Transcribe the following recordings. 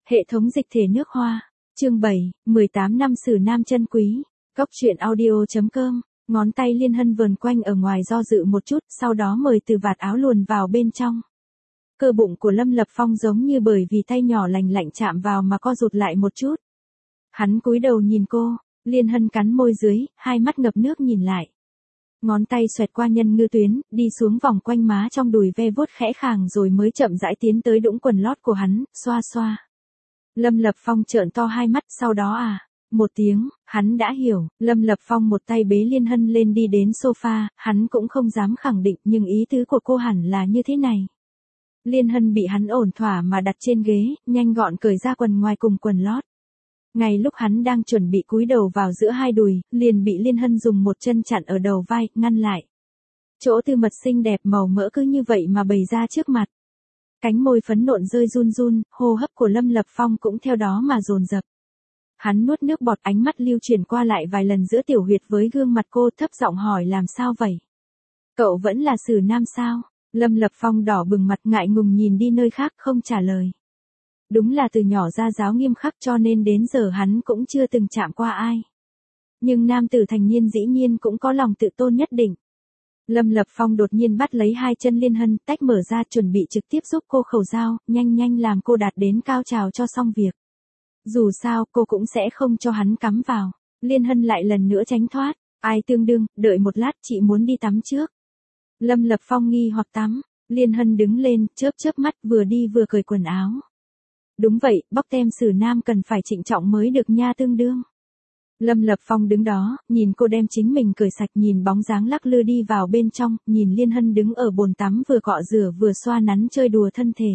Hệ thống dịch thể nước hoa. Chương 7, 18 năm Sử Nam chân quý. Cốc truyện audio.com. Ngón tay Liên Hân vờn quanh ở ngoài do dự một chút, sau đó mời từ vạt áo luồn vào bên trong. Cơ bụng của Lâm Lập Phong giống như bởi vì tay nhỏ lành lạnh chạm vào mà co rụt lại một chút. Hắn cúi đầu nhìn cô, Liên Hân cắn môi dưới, hai mắt ngập nước nhìn lại. Ngón tay xoẹt qua nhân ngư tuyến, đi xuống vòng quanh má trong đùi ve vuốt khẽ khàng rồi mới chậm rãi tiến tới đũng quần lót của hắn, xoa xoa. Lâm Lập Phong trợn to hai mắt, sau đó một tiếng, hắn đã hiểu. Lâm Lập Phong một tay bế Liên Hân lên đi đến sofa, hắn cũng không dám khẳng định nhưng ý tứ của cô hẳn là như thế này. Liên Hân bị hắn ổn thỏa mà đặt trên ghế, nhanh gọn cởi ra quần ngoài cùng quần lót. Ngay lúc hắn đang chuẩn bị cúi đầu vào giữa hai đùi, liền bị Liên Hân dùng một chân chặn ở đầu vai, ngăn lại. Chỗ tư mật xinh đẹp màu mỡ cứ như vậy mà bày ra trước mặt. Cánh môi phấn nộn rơi run run, hô hấp của Lâm Lập Phong cũng theo đó mà dồn dập. Hắn nuốt nước bọt, ánh mắt lưu chuyển qua lại vài lần giữa tiểu huyệt với gương mặt cô, thấp giọng hỏi làm sao vậy? Cậu vẫn là Sử Nam sao? Lâm Lập Phong đỏ bừng mặt, ngại ngùng nhìn đi nơi khác không trả lời. Đúng là từ nhỏ ra giáo nghiêm khắc cho nên đến giờ hắn cũng chưa từng chạm qua ai. Nhưng nam tử thành niên dĩ nhiên cũng có lòng tự tôn nhất định. Lâm Lập Phong đột nhiên bắt lấy hai chân Liên Hân, tách mở ra chuẩn bị trực tiếp giúp cô khẩu giao, nhanh làm cô đạt đến cao trào cho xong việc. Dù sao cô cũng sẽ không cho hắn cắm vào. Liên Hân lại lần nữa tránh thoát. Ai tương đương, đợi một lát chị muốn đi tắm trước. Lâm Lập Phong nghi hoặc tắm. Liên Hân đứng lên, chớp mắt vừa đi vừa cởi quần áo. Đúng vậy, bóc tem Sử Nam cần phải trịnh trọng mới được nha tương đương. Lâm Lập Phong đứng đó, nhìn cô đem chính mình cởi sạch, nhìn bóng dáng lắc lư đi vào bên trong, nhìn Liên Hân đứng ở bồn tắm vừa cọ rửa vừa xoa nắn chơi đùa thân thể.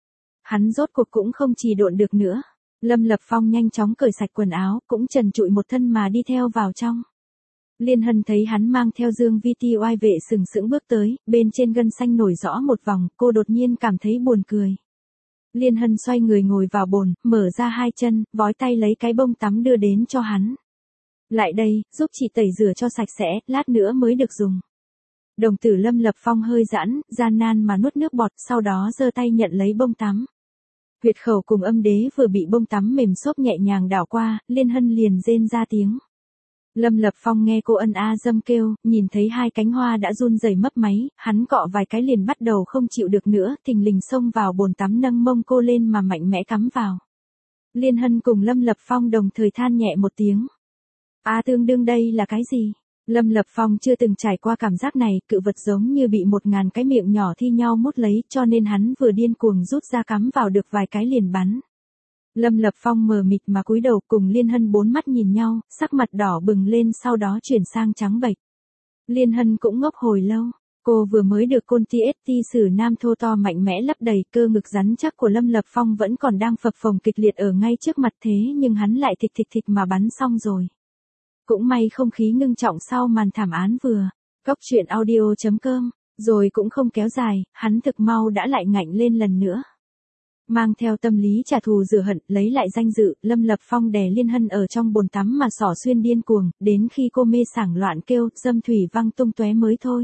Hắn rốt cuộc cũng không trì độn được nữa. Lâm Lập Phong nhanh chóng cởi sạch quần áo, cũng trần trụi một thân mà đi theo vào trong. Liên Hân thấy hắn mang theo dương vi ti oai vệ sừng sững bước tới, bên trên gân xanh nổi rõ một vòng, cô đột nhiên cảm thấy buồn cười. Liên Hân xoay người ngồi vào bồn, mở ra hai chân, vói tay lấy cái bông tắm đưa đến cho hắn. Lại đây, giúp chị tẩy rửa cho sạch sẽ, lát nữa mới được dùng. Đồng tử Lâm Lập Phong hơi giãn, gian nan mà nuốt nước bọt, sau đó giơ tay nhận lấy bông tắm. Huyệt khẩu cùng âm đế vừa bị bông tắm mềm xốp nhẹ nhàng đảo qua, Liên Hân liền rên ra tiếng. Lâm Lập Phong nghe cô ân a dâm kêu, nhìn thấy hai cánh hoa đã run rẩy mấp máy, hắn cọ vài cái liền bắt đầu không chịu được nữa, thình lình xông vào bồn tắm nâng mông cô lên mà mạnh mẽ cắm vào. Liên Hân cùng Lâm Lập Phong đồng thời than nhẹ một tiếng. Tương đương đây là cái gì? Lâm Lập Phong chưa từng trải qua cảm giác này, cự vật giống như bị 1000 cái miệng nhỏ thi nhau mút lấy, cho nên hắn vừa điên cuồng rút ra cắm vào được vài cái liền bắn. Lâm Lập Phong mờ mịt mà cúi đầu, cùng Liên Hân bốn mắt nhìn nhau, sắc mặt đỏ bừng lên sau đó chuyển sang trắng bệch. Liên Hân cũng ngốc hồi lâu, cô vừa mới được côn TST Sử Nam thô to mạnh mẽ lấp đầy, cơ ngực rắn chắc của Lâm Lập Phong vẫn còn đang phập phồng kịch liệt ở ngay trước mặt, thế nhưng hắn lại thịch mà bắn xong rồi. Cũng may không khí ngưng trọng sau màn thảm án vừa. Cốc truyện audio.com. Rồi cũng không kéo dài, hắn thực mau đã lại ngạnh lên lần nữa. Mang theo tâm lý trả thù rửa hận, lấy lại danh dự, Lâm Lập Phong đè Liên Hân ở trong bồn tắm mà xỏ xuyên điên cuồng, đến khi cô mê sảng loạn kêu, dâm thủy văng tung tóe mới thôi.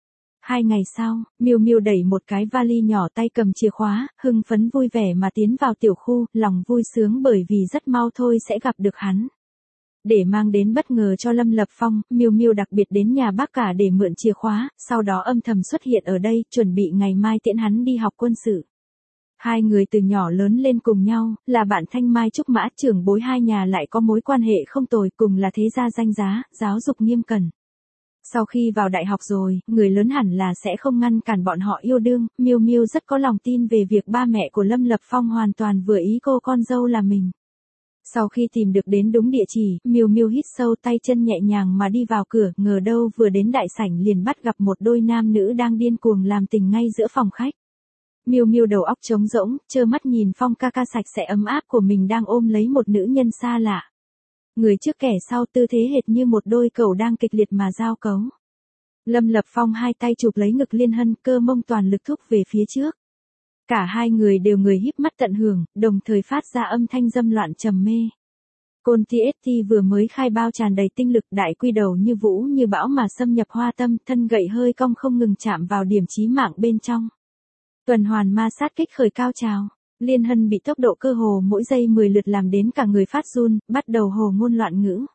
2 ngày sau, Miu Miu đẩy một cái vali nhỏ, tay cầm chìa khóa, hưng phấn vui vẻ mà tiến vào tiểu khu, lòng vui sướng bởi vì rất mau thôi sẽ gặp được hắn. Để mang đến bất ngờ cho Lâm Lập Phong, Miu Miu đặc biệt đến nhà bác cả để mượn chìa khóa, sau đó âm thầm xuất hiện ở đây, chuẩn bị ngày mai tiễn hắn đi học quân sự. Hai người từ nhỏ lớn lên cùng nhau, là bạn thanh mai trúc mã, trưởng bối hai nhà lại có mối quan hệ không tồi, cùng là thế gia danh giá, giáo dục nghiêm cẩn. Sau khi vào đại học rồi, người lớn hẳn là sẽ không ngăn cản bọn họ yêu đương, Miu Miu rất có lòng tin về việc ba mẹ của Lâm Lập Phong hoàn toàn vừa ý cô con dâu là mình. Sau khi tìm được đến đúng địa chỉ, Miu Miu hít sâu, tay chân nhẹ nhàng mà đi vào cửa, ngờ đâu vừa đến đại sảnh liền bắt gặp một đôi nam nữ đang điên cuồng làm tình ngay giữa phòng khách. Miu Miu đầu óc trống rỗng, trơ mắt nhìn Phong ca ca sạch sẽ ấm áp của mình đang ôm lấy một nữ nhân xa lạ. Người trước kẻ sau, tư thế hệt như một đôi cẩu đang kịch liệt mà giao cấu. Lâm Lập Phong hai tay chụp lấy ngực Liên Hân, cơ mông toàn lực thúc về phía trước. Cả hai người đều người híp mắt tận hưởng, đồng thời phát ra âm thanh dâm loạn trầm mê. Côn TST vừa mới khai bao tràn đầy tinh lực, đại quy đầu như vũ như bão mà xâm nhập hoa tâm, thân gậy hơi cong không ngừng chạm vào điểm chí mạng bên trong. Tuần hoàn ma sát kích khởi cao trào. Liên Hân bị tốc độ cơ hồ mỗi giây 10 lượt làm đến cả người phát run, bắt đầu hồ ngôn loạn ngữ.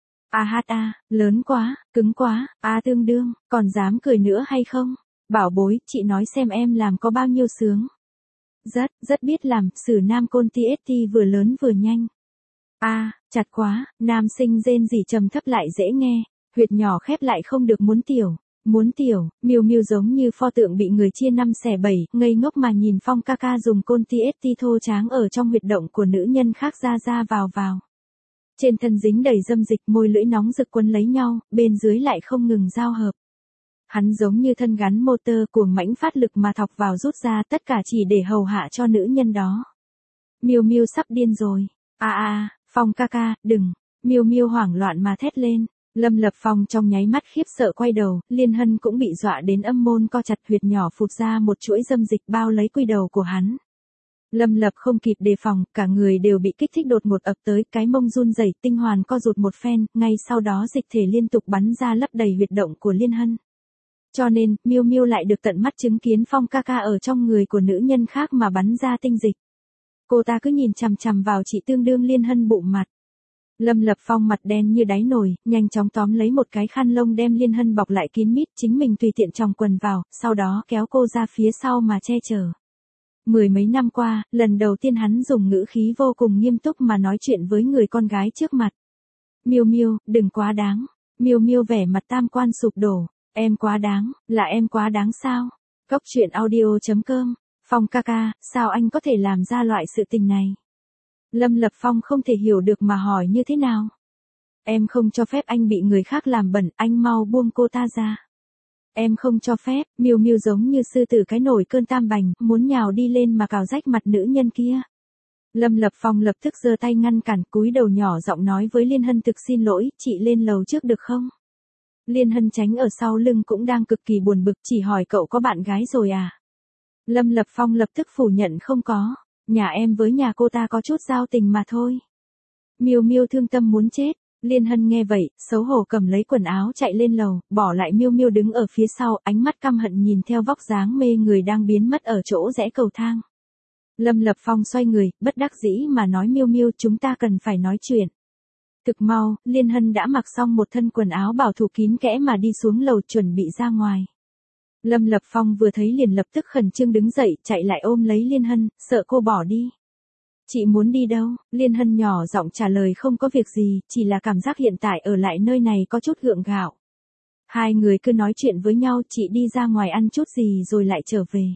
Lớn quá, cứng quá, tương đương, còn dám cười nữa hay không? Bảo bối, chị nói xem em làm có bao nhiêu sướng. Rất biết làm, Sử Nam Côn TST vừa lớn vừa nhanh. Chặt quá, nam sinh rên rỉ trầm thấp lại dễ nghe, huyệt nhỏ khép lại không được muốn tiểu, Miu Miu giống như pho tượng bị người chia 5 xẻ 7, ngây ngốc mà nhìn Phong ca ca dùng côn TST thô tráng ở trong huyệt động của nữ nhân khác ra vào. Trên thân dính đầy dâm dịch, môi lưỡi nóng rực quấn lấy nhau, bên dưới lại không ngừng giao hợp. Hắn giống như thân gắn motor cuồng mãnh phát lực mà thọc vào rút ra, tất cả chỉ để hầu hạ cho nữ nhân đó. Miu Miu sắp điên rồi. Phong ca ca, đừng. Miu Miu hoảng loạn mà thét lên. Lâm Lập Phong trong nháy mắt khiếp sợ quay đầu, Liên Hân cũng bị dọa đến âm môn co chặt, huyệt nhỏ phụt ra một chuỗi dâm dịch bao lấy quy đầu của hắn. Lâm Lập không kịp đề phòng, cả người đều bị kích thích đột ngột ập tới, cái mông run rẩy, tinh hoàn co rụt một phen, ngay sau đó dịch thể liên tục bắn ra lấp đầy huyệt động của Liên Hân. Cho nên, Miu Miu lại được tận mắt chứng kiến Phong ca ca ở trong người của nữ nhân khác mà bắn ra tinh dịch. Cô ta cứ nhìn chằm chằm vào chị tương đương Liên Hân bụng mặt. Lâm Lập Phong mặt đen như đáy nồi, nhanh chóng tóm lấy một cái khăn lông đem Liên Hân bọc lại kín mít, chính mình tùy tiện chòng quần vào, sau đó kéo cô ra phía sau mà che chở. 10 mấy năm qua, lần đầu tiên hắn dùng ngữ khí vô cùng nghiêm túc mà nói chuyện với người con gái trước mặt. Miu Miu, đừng quá đáng. Miu Miu vẻ mặt tam quan sụp đổ. Em quá đáng, là em quá đáng sao? Cốc truyện audio.com. Phong ca ca, sao anh có thể làm ra loại sự tình này? Lâm Lập Phong không thể hiểu được mà hỏi như thế nào? Em không cho phép anh bị người khác làm bẩn, anh mau buông cô ta ra. Em không cho phép. Miu Miu giống như sư tử cái nổi cơn tam bành, muốn nhào đi lên mà cào rách mặt nữ nhân kia. Lâm Lập Phong lập tức giơ tay ngăn cản, cúi đầu nhỏ giọng nói với Liên Hân, thực xin lỗi, chị lên lầu trước được không? Liên Hân tránh ở sau lưng cũng đang cực kỳ buồn bực, chỉ hỏi cậu có bạn gái rồi à? Lâm Lập Phong lập tức phủ nhận không có, nhà em với nhà cô ta có chút giao tình mà thôi. Miu Miu thương tâm muốn chết. Liên Hân nghe vậy, xấu hổ cầm lấy quần áo chạy lên lầu, bỏ lại Miu Miu đứng ở phía sau, ánh mắt căm hận nhìn theo vóc dáng mê người đang biến mất ở chỗ rẽ cầu thang. Lâm Lập Phong xoay người, bất đắc dĩ mà nói, Miu Miu, chúng ta cần phải nói chuyện. Thực mau, Liên Hân đã mặc xong một thân quần áo bảo thủ kín kẽ mà đi xuống lầu chuẩn bị ra ngoài. Lâm Lập Phong vừa thấy liền lập tức khẩn trương đứng dậy, chạy lại ôm lấy Liên Hân, sợ cô bỏ đi. Chị muốn đi đâu? Liên Hân nhỏ giọng trả lời, không có việc gì, chỉ là cảm giác hiện tại ở lại nơi này có chút gượng gạo. Hai người cứ nói chuyện với nhau, chị đi ra ngoài ăn chút gì rồi lại trở về.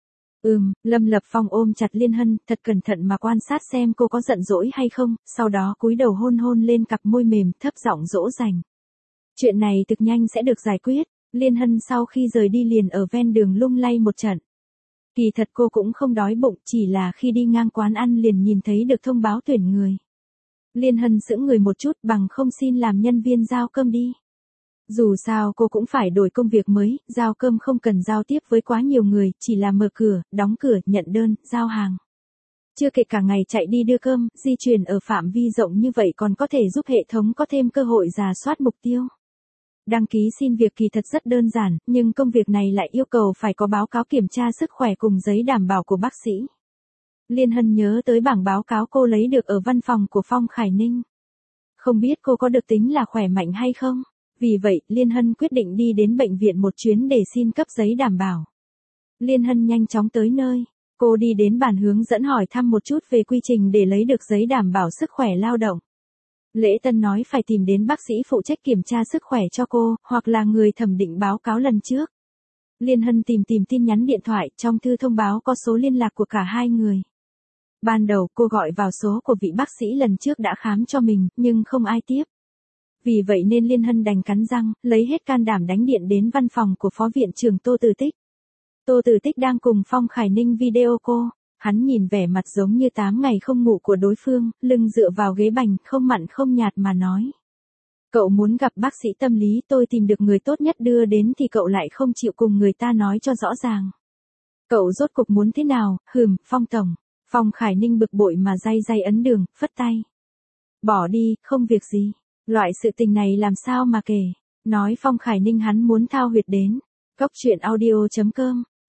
Lâm Lập Phong ôm chặt Liên Hân, thật cẩn thận mà quan sát xem cô có giận dỗi hay không, sau đó cúi đầu hôn lên cặp môi mềm, thấp giọng dỗ dành. Chuyện này thực nhanh sẽ được giải quyết. Liên Hân sau khi rời đi liền ở ven đường lung lay một trận. Kỳ thật cô cũng không đói bụng, chỉ là khi đi ngang quán ăn liền nhìn thấy được thông báo tuyển người. Liên Hân sững người một chút, bằng không xin làm nhân viên giao cơm đi. Dù sao cô cũng phải đổi công việc mới, giao cơm không cần giao tiếp với quá nhiều người, chỉ là mở cửa, đóng cửa, nhận đơn, giao hàng. Chưa kể cả ngày chạy đi đưa cơm, di chuyển ở phạm vi rộng như vậy còn có thể giúp hệ thống có thêm cơ hội rà soát mục tiêu. Đăng ký xin việc kỳ thật rất đơn giản, nhưng công việc này lại yêu cầu phải có báo cáo kiểm tra sức khỏe cùng giấy đảm bảo của bác sĩ. Liên Hân nhớ tới bảng báo cáo cô lấy được ở văn phòng của Phong Khải Ninh. Không biết cô có được tính là khỏe mạnh hay không? Vì vậy, Liên Hân quyết định đi đến bệnh viện một chuyến để xin cấp giấy đảm bảo. Liên Hân nhanh chóng tới nơi. Cô đi đến bàn hướng dẫn hỏi thăm một chút về quy trình để lấy được giấy đảm bảo sức khỏe lao động. Lễ Tân nói phải tìm đến bác sĩ phụ trách kiểm tra sức khỏe cho cô, hoặc là người thẩm định báo cáo lần trước. Liên Hân tìm tin nhắn điện thoại, trong thư thông báo có số liên lạc của cả hai người. Ban đầu cô gọi vào số của vị bác sĩ lần trước đã khám cho mình, nhưng không ai tiếp. Vì vậy nên Liên Hân đành cắn răng, lấy hết can đảm đánh điện đến văn phòng của Phó Viện trưởng Tô Từ Tích. Tô Từ Tích đang cùng Phong Khải Ninh video call. Hắn nhìn vẻ mặt giống như 8 ngày không ngủ của đối phương, lưng dựa vào ghế bành, không mặn không nhạt mà nói. Cậu muốn gặp bác sĩ tâm lý, tôi tìm được người tốt nhất đưa đến thì cậu lại không chịu cùng người ta nói cho rõ ràng. Cậu rốt cục muốn thế nào? Phong tổng. Phong Khải Ninh bực bội mà day ấn đường, phất tay. Bỏ đi, không việc gì. Loại sự tình này làm sao mà kể. Nói Phong Khải Ninh hắn muốn thao huyệt đến. Cốc truyện audio.com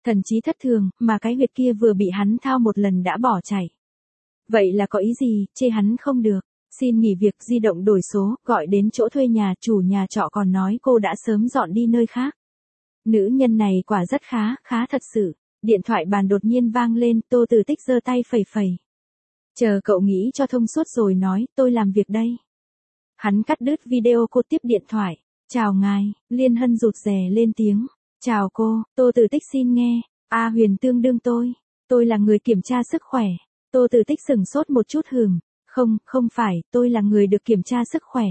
Thần trí thất thường, mà cái huyệt kia vừa bị hắn thao một lần đã bỏ chạy. Vậy là có ý gì, chê hắn không được. Xin nghỉ việc, di động đổi số, gọi đến chỗ thuê nhà, chủ nhà trọ còn nói cô đã sớm dọn đi nơi khác. Nữ nhân này quả rất khá thật sự. Điện thoại bàn đột nhiên vang lên, Tô Tử Tích giơ tay phẩy phẩy. Chờ cậu nghĩ cho thông suốt rồi nói, tôi làm việc đây. Hắn cắt đứt video, cô tiếp điện thoại. Chào ngài, Liên Hân rụt rè lên tiếng. Chào cô, Tô Tử Tích xin nghe. Huyền tương đương tôi là người kiểm tra sức khỏe. Tô Tử Tích sửng sốt một chút không phải, tôi là người được kiểm tra sức khỏe.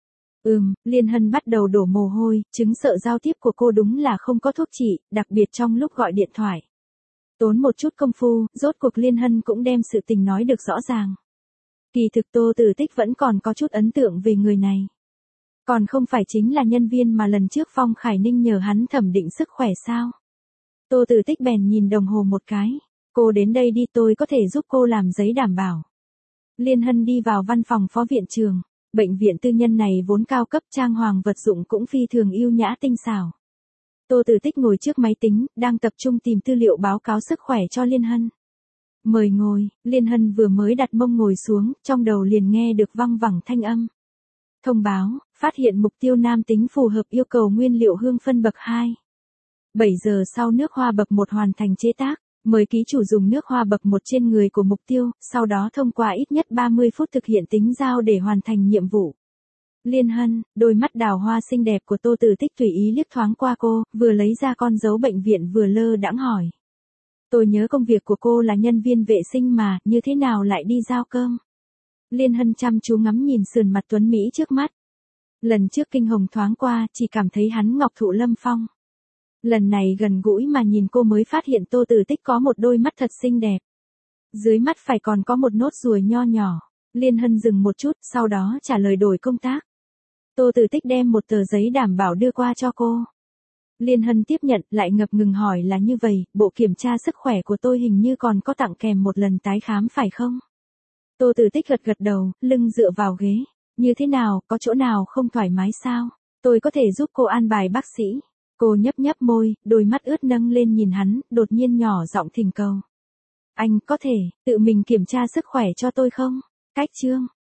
Liên Hân bắt đầu đổ mồ hôi, chứng sợ giao tiếp của cô đúng là không có thuốc trị, đặc biệt trong lúc gọi điện thoại. Tốn một chút công phu, rốt cuộc Liên Hân cũng đem sự tình nói được rõ ràng. Kỳ thực Tô Tử Tích vẫn còn có chút ấn tượng về người này. Còn không phải chính là nhân viên mà lần trước Phong Khải Ninh nhờ hắn thẩm định sức khỏe sao? Tô Tử Tích bèn nhìn đồng hồ một cái. Cô đến đây đi, tôi có thể giúp cô làm giấy đảm bảo. Liên Hân đi vào văn phòng phó viện trưởng. Bệnh viện tư nhân này vốn cao cấp, trang hoàng vật dụng cũng phi thường yêu nhã tinh xảo. Tô Tử Tích ngồi trước máy tính, đang tập trung tìm tư liệu báo cáo sức khỏe cho Liên Hân. Mời ngồi, Liên Hân vừa mới đặt mông ngồi xuống, trong đầu liền nghe được văng vẳng thanh âm. Thông báo, phát hiện mục tiêu nam tính phù hợp yêu cầu nguyên liệu hương phân bậc 2. 7 giờ sau nước hoa bậc 1 hoàn thành chế tác, mời ký chủ dùng nước hoa bậc 1 trên người của mục tiêu, sau đó thông qua ít nhất 30 phút thực hiện tính giao để hoàn thành nhiệm vụ. Liên Hân, đôi mắt đào hoa xinh đẹp của Tô Tử Tích tùy ý liếc thoáng qua cô, vừa lấy ra con dấu bệnh viện vừa lơ đãng hỏi. Tôi nhớ công việc của cô là nhân viên vệ sinh mà, như thế nào lại đi giao cơm? Liên Hân chăm chú ngắm nhìn sườn mặt tuấn Mỹ trước mắt. Lần trước kinh hồng thoáng qua, chỉ cảm thấy hắn ngọc thụ lâm phong. Lần này gần gũi mà nhìn cô mới phát hiện Tô Tử Tích có một đôi mắt thật xinh đẹp. Dưới mắt phải còn có một nốt ruồi nho nhỏ. Liên Hân dừng một chút, sau đó trả lời đổi công tác. Tô Tử Tích đem một tờ giấy đảm bảo đưa qua cho cô. Liên Hân tiếp nhận, lại ngập ngừng hỏi là như vậy, bộ kiểm tra sức khỏe của tôi hình như còn có tặng kèm một lần tái khám phải không? Tô Tử Tích gật đầu, lưng dựa vào ghế. Như thế nào, có chỗ nào không thoải mái sao? Tôi có thể giúp cô an bài bác sĩ. Cô nhấp môi, đôi mắt ướt nâng lên nhìn hắn, đột nhiên nhỏ giọng thỉnh cầu. Anh có thể tự mình kiểm tra sức khỏe cho tôi không? Cách chương